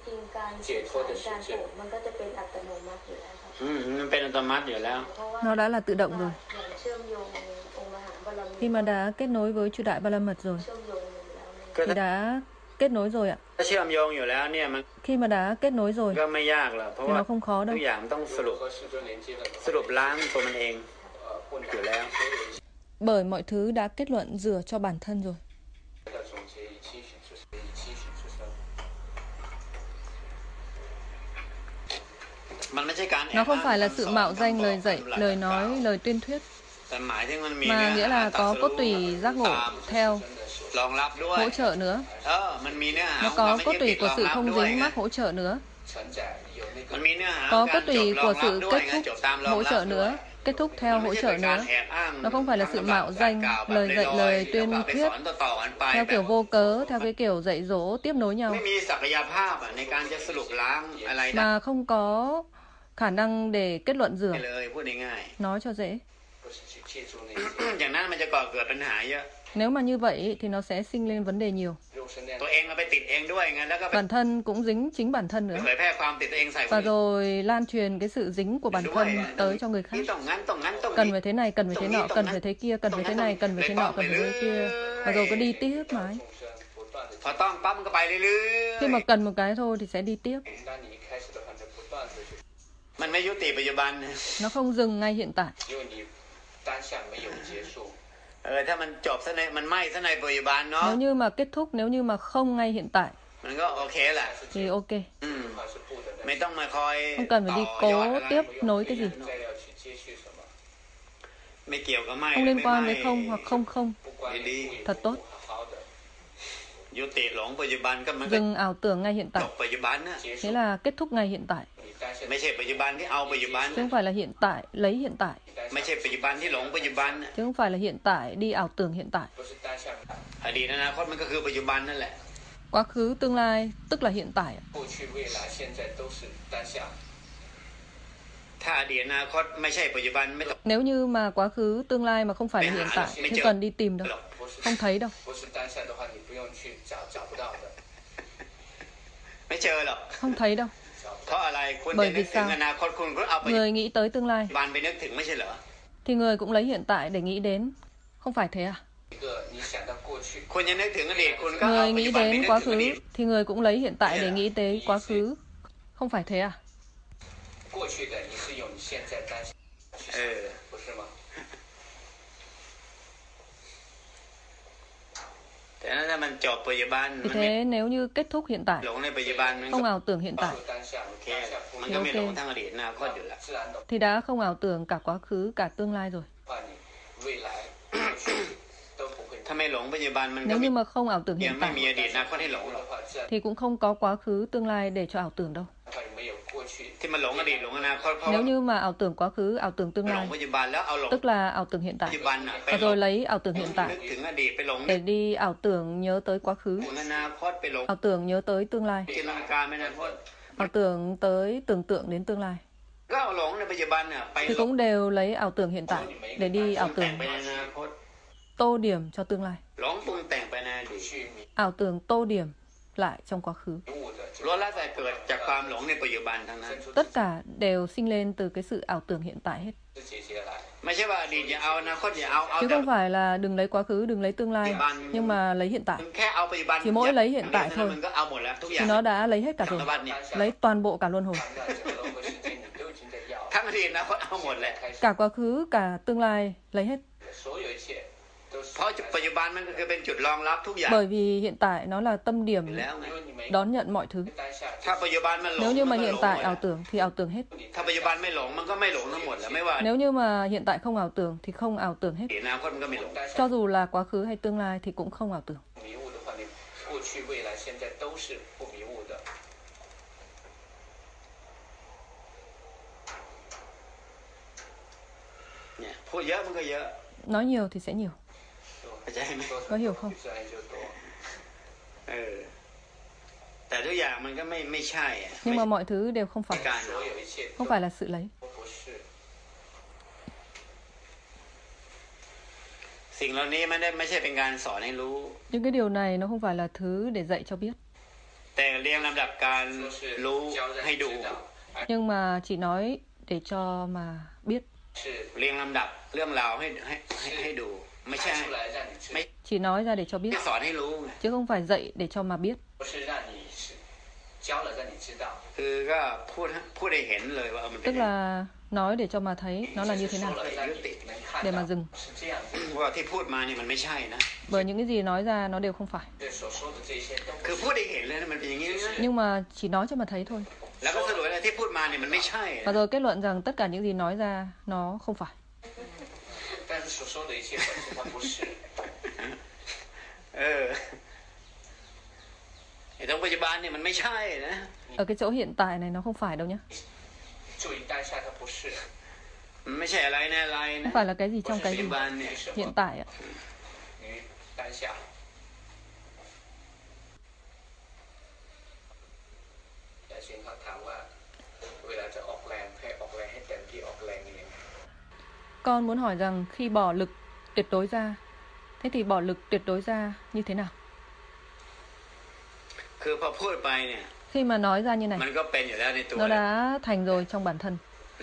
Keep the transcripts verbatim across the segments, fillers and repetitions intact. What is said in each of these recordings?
Nó đã là tự động rồi. Khi mà đã kết nối với chư Đại Ba La Mật rồi thì đã kết nối rồi ạ. Khi mà đã kết nối rồi thì nó không khó đâu. Bởi mọi thứ đã kết luận rửa cho bản thân rồi. Nó không phải là sự mạo danh lời dạy, lời nói, lời tuyên thuyết, mà nghĩa là có cốt tủy giác ngộ theo hỗ trợ nữa. Nó có cốt tủy của sự không dính mắc hỗ trợ nữa. Có cốt tủy của sự kết thúc hỗ trợ nữa, kết thúc theo hỗ trợ nữa. Nó không phải là sự mạo danh, lời dạy, lời tuyên thuyết theo kiểu vô cớ, theo cái kiểu dạy dỗ tiếp nối nhau, mà không có khả năng để kết luận rửa. Nói cho dễ. Nếu mà như vậy thì nó sẽ sinh lên vấn đề nhiều. Bản thân cũng dính chính bản thân nữa. Và rồi lan truyền cái sự dính của bản thân tới cho người khác. Cần phải thế này, cần phải thế nọ, cần phải thế kia, cần phải thế này, cần phải thế nọ, cần phải thế kia. Và rồi cứ đi tiếp mãi. Khi mà cần một cái thôi thì sẽ đi tiếp. Nó không dừng ngay hiện tại. Nếu như mà kết thúc, nếu như mà không ngay hiện tại thì ok. Không cần phải đi cố tiếp nối cái gì. Không liên quan với không hoặc không không. Thật tốt. Dừng ảo tưởng ngay hiện tại. Thế là kết thúc ngay hiện tại. Chứ không phải là hiện tại lấy hiện tại. Chứ không phải là hiện tại đi ảo tưởng hiện tại. Quá khứ, tương lai tức là hiện tại. Nếu như mà quá khứ, tương lai mà không phải là hiện tại thì cần đi tìm đâu. Không thấy đâu. Không thấy đâu. Bởi vì sao? Người nghĩ tới tương lai thì người cũng lấy hiện tại để nghĩ đến. Không phải thế à? Người nghĩ đến quá khứ thì người cũng lấy hiện tại để nghĩ tới quá khứ. Không phải thế à? Vì thế nếu như kết thúc hiện tại, không ảo tưởng hiện tại thì ok. Thì đã không ảo tưởng cả quá khứ, cả tương lai rồi. Nếu như mà không ảo tưởng hiện tại thì cũng không có quá khứ, tương lai để cho ảo tưởng đâu. Nếu như mà ảo tưởng quá khứ, ảo tưởng tương lai, tức là ảo tưởng hiện tại, và rồi lấy ảo tưởng hiện tại để đi ảo tưởng nhớ tới quá khứ, ảo tưởng nhớ tới tương lai, ảo tưởng tới tưởng tượng đến tương lai, thì cũng đều lấy ảo tưởng hiện tại để đi ảo tưởng tô điểm cho tương lai. Ảo tưởng tô điểm lại trong quá khứ. Tất cả đều sinh lên từ cái sự ảo tưởng hiện tại hết. Chứ không phải là đừng lấy quá khứ, đừng lấy tương lai, nhưng mà lấy hiện tại. Chỉ mỗi lấy hiện tại thôi thì nó đã lấy hết cả rồi. Lấy toàn bộ cả luân hồi. Cả quá khứ, cả tương lai lấy hết. Bởi vì hiện tại nó là tâm điểm đón nhận mọi thứ. Nếu như mà hiện tại ảo tưởng thì ảo tưởng hết. Nếu như mà hiện tại không ảo tưởng thì không ảo tưởng hết. Cho dù là quá khứ hay tương lai thì cũng không ảo tưởng. Nói nhiều thì sẽ nhiều. Có hiểu không? Nhưng mà mọi thứ đều không phải. Không phải là sự lấy. Những cái điều này nó không phải là thứ để dạy cho biết. Nhưng mà chỉ nói để cho mà biết. Chỉ nói ra để cho biết, chứ không phải dạy để cho mà biết. Tức là nói để cho mà thấy nó là như thế nào, để mà dừng. Bởi những cái gì nói ra nó đều không phải. Nhưng mà chỉ nói cho mà thấy thôi. Và rồi kết luận rằng tất cả những gì nói ra nó không phải. Ở cái chỗ hiện tại này nó không phải đâu nhé. Không phải là cái gì trong cái gì. Hiện tại ạ. Con muốn hỏi rằng khi bỏ lực tuyệt đối ra, thế thì bỏ lực tuyệt đối ra như thế nào? Khi mà nói ra như này, nó đã thành rồi trong bản thân.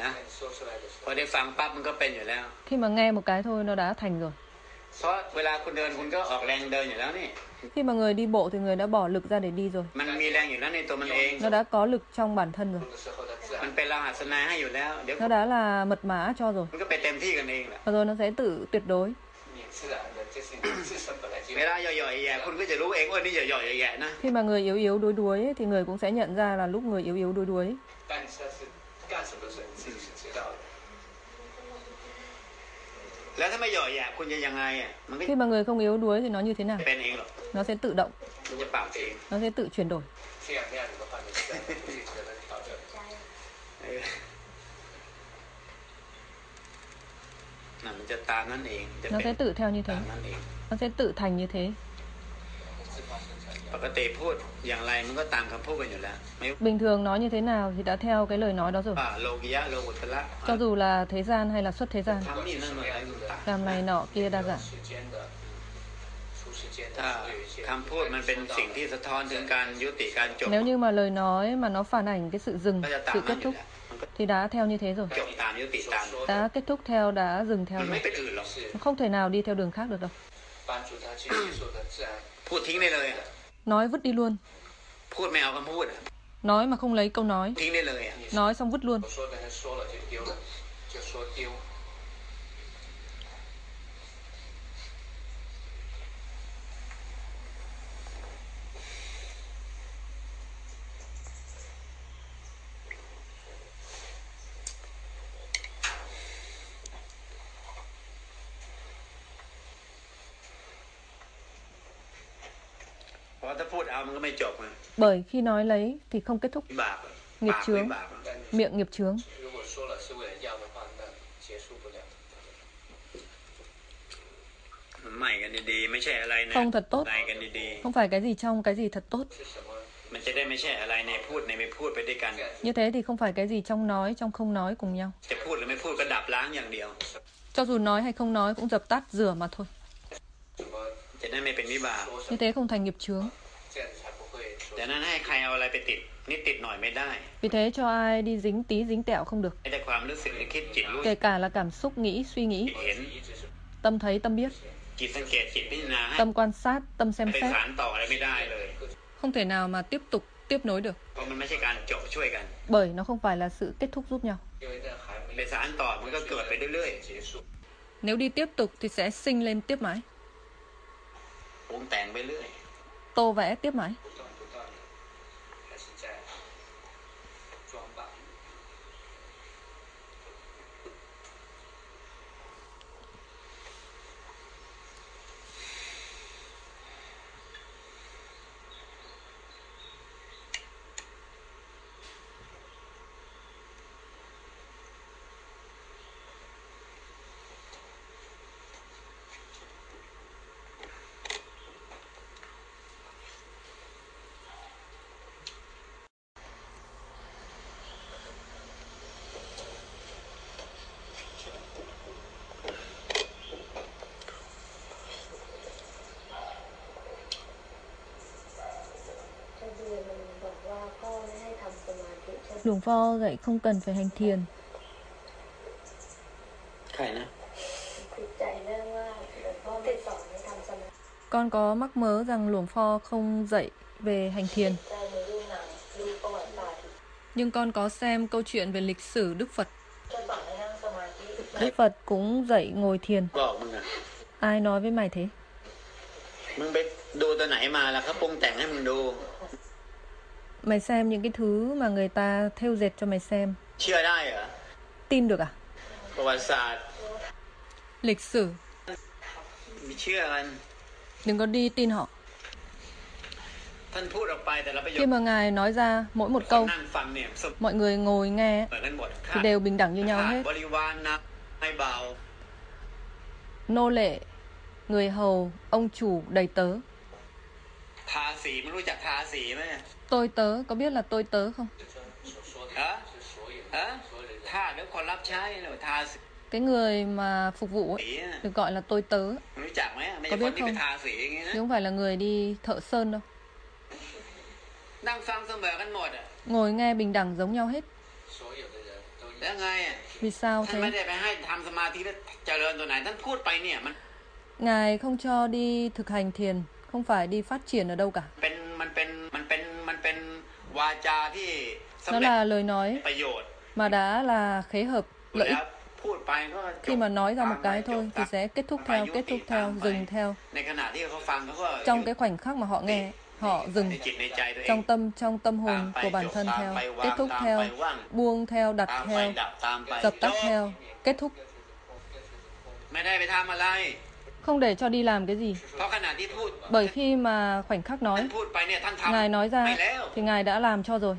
Khi mà nghe một cái thôi, nó đã thành rồi. Khi mà người đi bộ thì người đã bỏ lực ra để đi rồi. Nó đã có lực trong bản thân rồi. Nó đã là mật mã cho rồi. Và rồi nó sẽ tự tuyệt đối. Khi mà người yếu yếu đuối đuối thì người cũng sẽ nhận ra là lúc người yếu yếu đuối đuối. Khi mà người không yếu đuối thì nó như thế nào? Nó sẽ tự động. Nó sẽ tự chuyển đổi. Nó sẽ tự theo như thế. Nó sẽ tự thành như thế. Bình thường nói như thế nào thì đã theo cái lời nói đó rồi. Cho dù là thế gian hay là xuất thế gian. Làm này nọ kia đa dạng. Nếu như mà lời nói mà nó phản ảnh cái sự dừng, sự kết thúc, thì đã theo như thế rồi. Đã kết thúc theo, đã dừng theo rồi. Không thể nào đi theo đường khác được đâu. Nói vứt đi luôn. Nói mà không lấy câu nói. Nói xong vứt luôn. Bởi khi nói lấy thì không kết thúc. Nghiệp chướng, miệng nghiệp chướng. Không thật tốt. Không phải cái gì trong, cái gì thật tốt. Như thế thì không phải cái gì trong nói, trong không nói cùng nhau. Cho dù nói hay không nói cũng dập tắt, rửa mà thôi. Như thế không thành nghiệp chướng. Vì thế cho ai đi dính tí dính tẹo không được. Kể cả là cảm xúc nghĩ, suy nghĩ. Tâm thấy, tâm biết. Tâm quan sát, tâm xem xét. Không thể nào mà tiếp tục tiếp nối được. Bởi nó không phải là sự kết thúc giúp nhau. Nếu đi tiếp tục thì sẽ sinh lên tiếp mãi. Tô vẽ tiếp mãi. Luồng Pho dạy không cần phải hành thiền. Con có mắc mớ rằng Luồng Pho không dạy về hành thiền. Nhưng con có xem câu chuyện về lịch sử Đức Phật. Đức Phật cũng dạy ngồi thiền. Ai nói với mày thế? Mày xem những cái thứ mà người ta thêu dệt cho mày xem. Tin được à? Lịch sử. Đừng có đi tin họ. Khi mà Ngài nói ra mỗi một câu, mọi người ngồi nghe thì đều bình đẳng như nhau hết. Nô lệ, người hầu, ông chủ, đầy tớ. Tôi tớ, có biết là tôi tớ không? Cái người mà phục vụ ấy, được gọi là tôi tớ. Có biết không? Nhưng không phải là người đi thợ sơn đâu. Ngồi nghe bình đẳng giống nhau hết. Vì sao thế? Ngài không cho đi thực hành thiền, không phải đi phát triển ở đâu cả. Nó là lời nói mà đã là khế hợp, lợi ích. Khi mà nói ra một cái thôi thì sẽ kết thúc theo, kết thúc theo, dừng theo. Trong cái khoảnh khắc mà họ nghe, họ dừng. Trong tâm, trong tâm hồn của bản thân theo, kết thúc theo, buông theo, đặt theo, dập tắt theo, kết thúc. Không để cho đi làm cái gì. Bởi khi mà khoảnh khắc nói, Ngài nói ra thì Ngài đã làm cho rồi.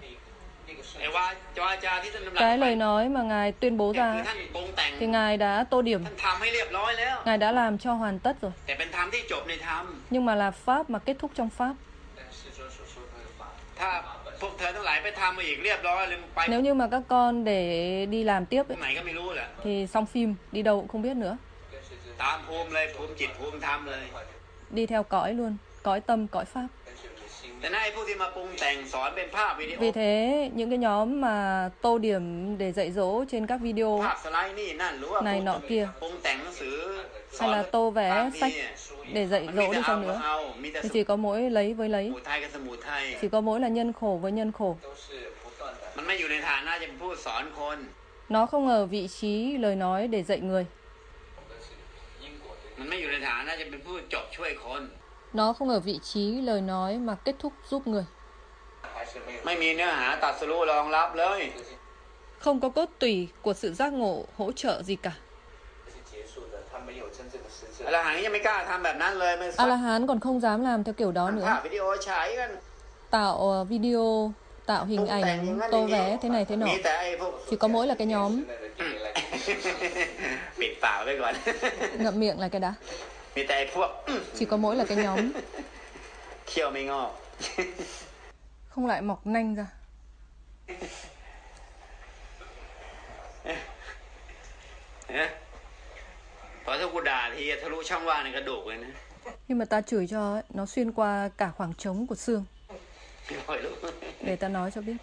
Cái lời nói mà Ngài tuyên bố ra thì Ngài đã tô điểm. Ngài đã làm cho hoàn tất rồi. Nhưng mà là Pháp mà kết thúc trong Pháp. Nếu như mà các con để đi làm tiếp ấy, thì xong phim, đi đâu cũng không biết nữa. Đi theo cõi luôn, cõi tâm, cõi Pháp. Vì thế, những cái nhóm mà tô điểm để dạy dỗ trên các video này nọ kia, hay là tô vẽ sách để dạy dỗ đi chăng nữa, thì chỉ có mỗi lấy với lấy, chỉ có mỗi là nhân khổ với nhân khổ. Nó không ở vị trí lời nói để dạy người. Nó không ở vị trí lời nói mà kết thúc giúp người. Không có cốt tủy của sự giác ngộ hỗ trợ gì cả. A-la-hán còn không dám làm theo kiểu đó nữa. Tạo video, tạo hình ảnh, tô vé thế này thế nọ. Chỉ có mỗi là cái nhóm. Ngậm miệng là cái đã. Chỉ có mỗi là cái nhóm. Không lại mọc nanh ra. Nhưng mà ta chửi cho ấy, nó xuyên qua cả khoảng trống của xương. Để ta nói cho biết.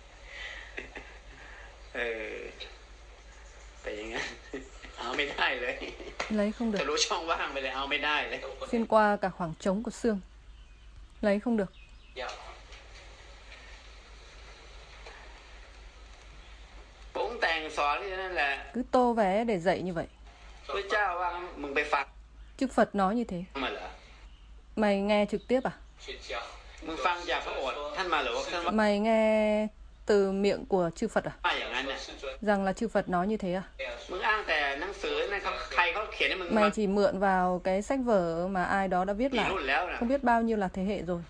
Lấy không được. Xuyên qua cả khoảng trống của xương. Lấy không được. Cứ tô vé để dạy như vậy. Chư Phật nói như thế. Mày nghe trực tiếp à? Mày nghe từ miệng của chư Phật à? Rằng là chư Phật nói như thế à? Mày chỉ mượn vào cái sách vở mà ai đó đã viết lại, không biết bao nhiêu là thế hệ rồi.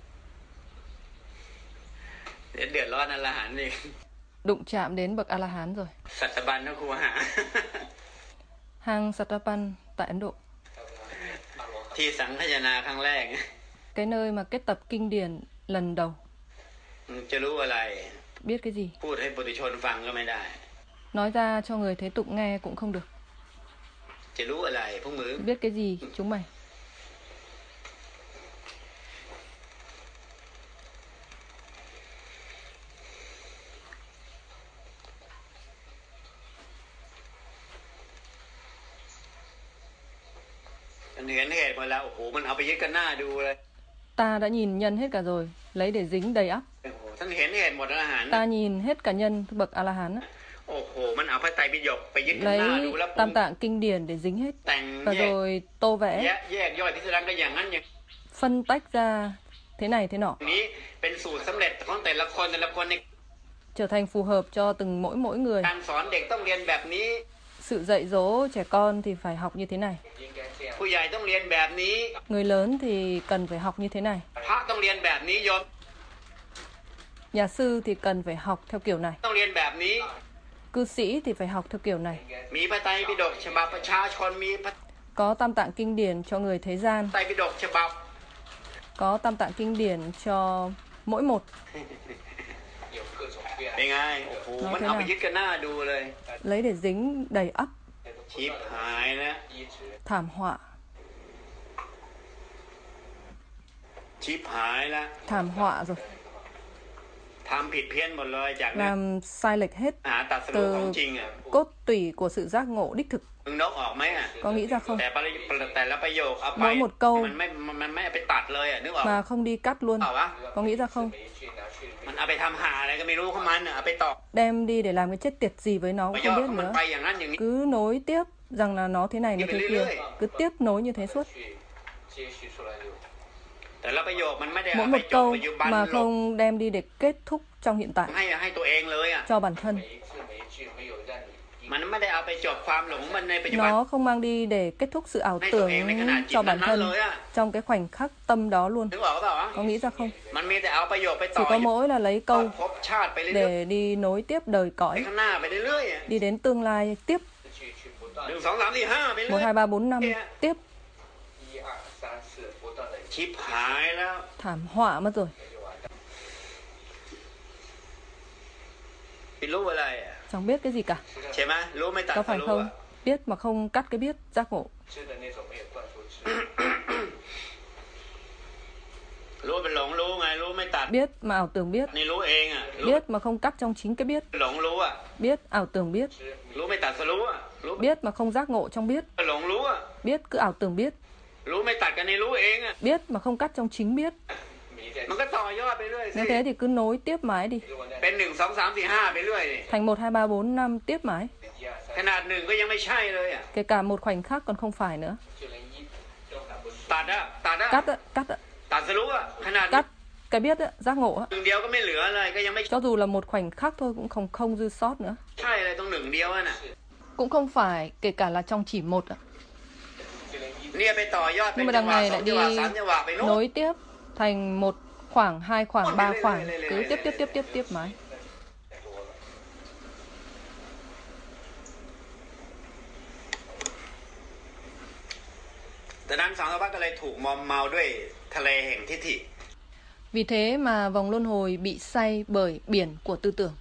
Đụng chạm đến bậc A-la-hán rồi. Hang Sattapan tại Ấn Độ. Cái nơi mà kết tập kinh điển lần đầu. Biết cái gì? Nói ra cho người thế tục nghe cũng không được. Biết cái gì chúng mày? Ta đã nhìn nhân hết cả rồi, lấy để dính đầy ắp. Ta nhìn hết cả nhân bậc A-la-hán. Lấy tam tạng kinh điển để dính hết. Và rồi tô vẽ, phân tách ra thế này thế nọ, trở thành phù hợp cho từng mỗi mỗi người. Sự dạy dỗ trẻ con thì phải học như thế này. Người lớn thì cần phải học như thế này. Nhà sư thì cần phải học theo kiểu này. Cư sĩ thì phải học theo kiểu này. Có tam tạng kinh điển cho người thế gian. Có tam tạng kinh điển cho mỗi một. Nói thế nào? Lấy để dính đầy ắp. Thảm họa. Thảm họa rồi. Làm sai lệch hết từ cốt tủy của sự giác ngộ đích thực. Có nghĩ ra không? Mỗi một câu mà không đi cắt luôn. Có nghĩ ra không? Đem đi để làm cái chết tiệt gì với nó không biết nữa. Cứ nối tiếp rằng là nó thế này nó thế kia. Cứ tiếp nối như thế suốt. Mỗi một câu mà không đem đi để kết thúc trong hiện tại cho bản thân. Nó không mang đi để kết thúc sự ảo tưởng cho bản thân trong cái khoảnh khắc tâm đó luôn. Có nghĩ ra không? Chỉ có mỗi là lấy câu để đi nối tiếp đời cõi, đi đến tương lai tiếp. Một, hai, ba, bốn, năm tiếp. Thảm họa mất rồi. Chẳng biết cái gì cả. Có phải không? Biết mà không cắt cái biết, giác ngộ. Biết mà ảo tưởng biết. Biết mà không cắt trong chính cái biết. Biết ảo tưởng biết. Biết mà không giác ngộ trong biết. Biết cứ ảo tưởng biết. Biết mà không cắt trong chính biết. Nếu thế thì cứ nối tiếp mãi đi. Thành một, hai, ba, bốn, năm tiếp mãi. Kể cả một khoảnh khắc còn không phải nữa. Cắt á, cắt á. Cắt cái biết á, giác ngộ á. Cho dù là một khoảnh khắc thôi cũng không không dư sót nữa. Cũng không phải, kể cả là trong chỉ một ạ. Nhưng mà đằng này lại đi nối tiếp thành một khoảng, hai khoảng, ba khoảng, cứ tiếp tiếp tiếp tiếp tiếp mãi. Vì thế mà vòng luân hồi bị say bởi biển của tư tưởng.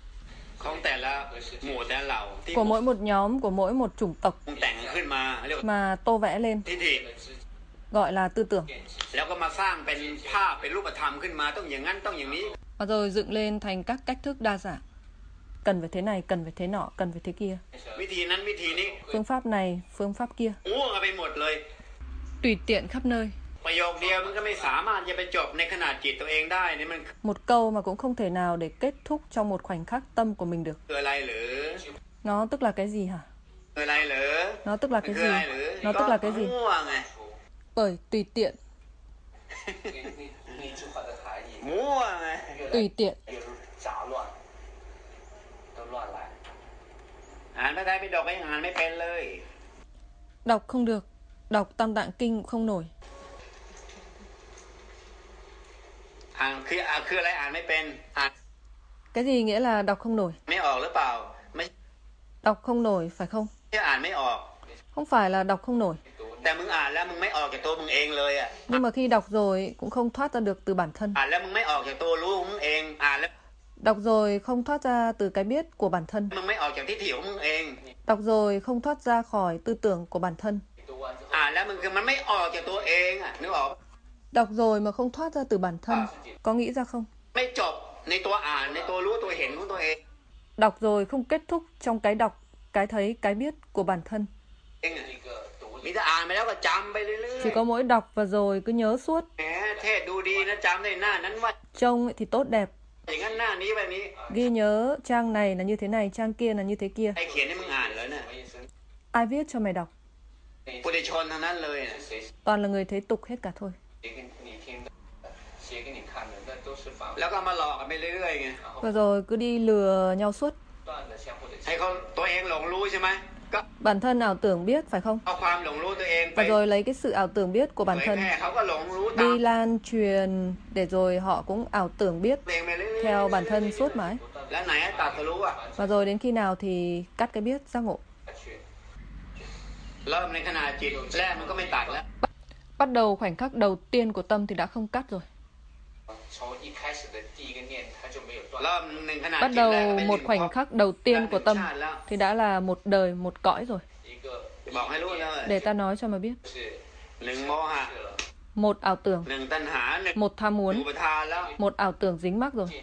Của mỗi một nhóm, của mỗi một chủng tộc mà tô vẽ lên, gọi là tư tưởng. Và rồi dựng lên thành các cách thức đa dạng. Cần phải thế này, cần phải thế nọ, cần phải thế kia. Phương pháp này, phương pháp kia. Tùy tiện khắp nơi. Một câu mà cũng không thể nào để kết thúc trong một khoảnh khắc tâm của mình được. Nó tức là cái gì hả? Nó tức là cái gì? Nó tức là cái gì? Bởi tùy tiện. Tùy tiện. Đọc không được. Đọc Tam Tạng Kinh cũng không nổi. Cái gì nghĩa là đọc không nổi? Đọc không nổi phải không? Không phải là đọc không nổi. Nhưng mà khi đọc rồi cũng không thoát ra được từ bản thân. Đọc rồi không thoát ra từ cái biết của bản thân. Đọc rồi không thoát ra khỏi tư tưởng của bản thân. Đọc rồi mà không thoát ra từ bản thân. Có nghĩ ra không? Đọc rồi không kết thúc trong cái đọc, cái thấy, cái biết của bản thân. Chỉ có mỗi đọc và rồi cứ nhớ suốt. Trông thì tốt đẹp. Ghi nhớ trang này là như thế này, trang kia là như thế kia. Ai viết cho mày đọc? Toàn là người thế tục hết cả thôi. Và rồi cứ đi lừa nhau suốt. Bản thân ảo tưởng biết, phải không? Và rồi lấy cái sự ảo tưởng biết của bản thân đi lan truyền để rồi họ cũng ảo tưởng biết theo bản thân suốt mãi. Và rồi đến khi nào thì cắt cái biết giác ngộ. Bắt đầu khoảnh khắc đầu tiên của tâm thì đã không cắt rồi. Bắt đầu một khoảnh khắc đầu tiên của tâm thì đã là một đời, một cõi rồi. Để ta nói cho mà biết. Một ảo tưởng, một tham muốn, một ảo tưởng dính mắc rồi.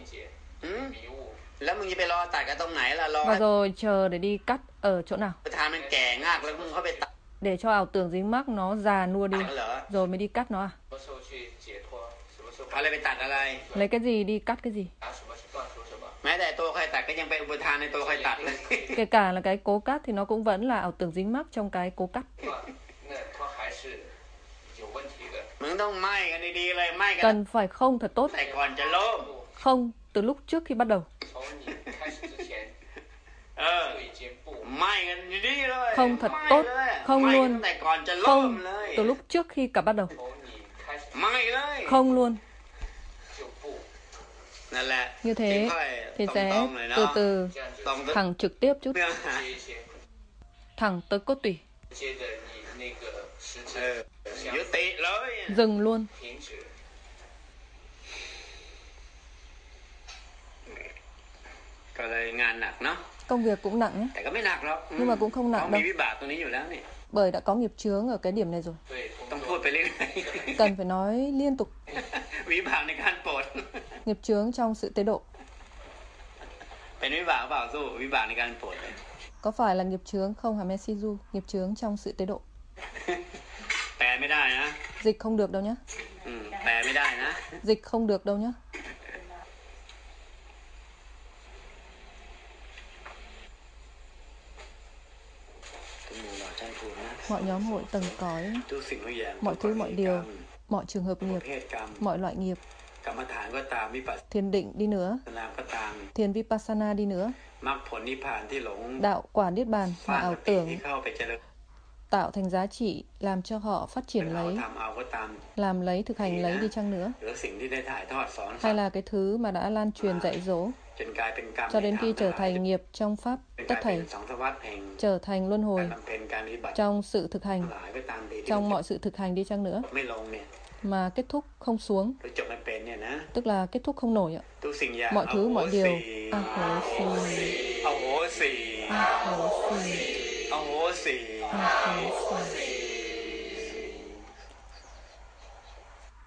Và rồi chờ để đi cắt ở chỗ nào. Để cho ảo tưởng dính mắc nó già nua đi, rồi mới đi cắt nó à? Lấy cái gì đi cắt cái gì? Kể cả là cái cố cắt thì nó cũng vẫn là ảo tưởng dính mắc trong cái cố cắt. Cần phải không thật tốt. Không từ lúc trước khi bắt đầu. Không thật tốt. Không luôn. Không từ lúc trước khi cả bắt đầu. Không luôn. Như thế thì sẽ từ từ thẳng trực tiếp chút. Thẳng tới cốt tủy. Dừng luôn. Công việc cũng nặng nhé. Nhưng mà cũng không nặng đâu. Bởi đã có nghiệp chướng ở cái điểm này rồi. Cần phải nói liên tục. Nghiệp chướng trong sự tế độ. Có phải là nghiệp chướng không hả Messizu? Nghiệp chướng trong sự tế độ. Dịch không được đâu nhá. Dịch không được đâu nhá. Mọi nhóm hội tầng cõi, mọi thứ mọi điều, mọi trường hợp nghiệp, mọi loại nghiệp, thiền định đi nữa, thiền Vipassana đi nữa, đạo quả niết bàn mà ảo tưởng tạo thành giá trị làm cho họ phát triển lấy, làm lấy, thực hành lấy đi chăng nữa, hay là cái thứ mà đã lan truyền dạy dỗ cho đến khi trở thành nghiệp trong pháp tất thảy, trở thành luân hồi trong sự thực hành, trong mọi sự thực hành đi chăng nữa, mà kết thúc không xuống, tức là kết thúc không nổi ạ. Mọi thứ mọi điều a hổ xì, a hổ xì, a hổ xì, a hổ xì.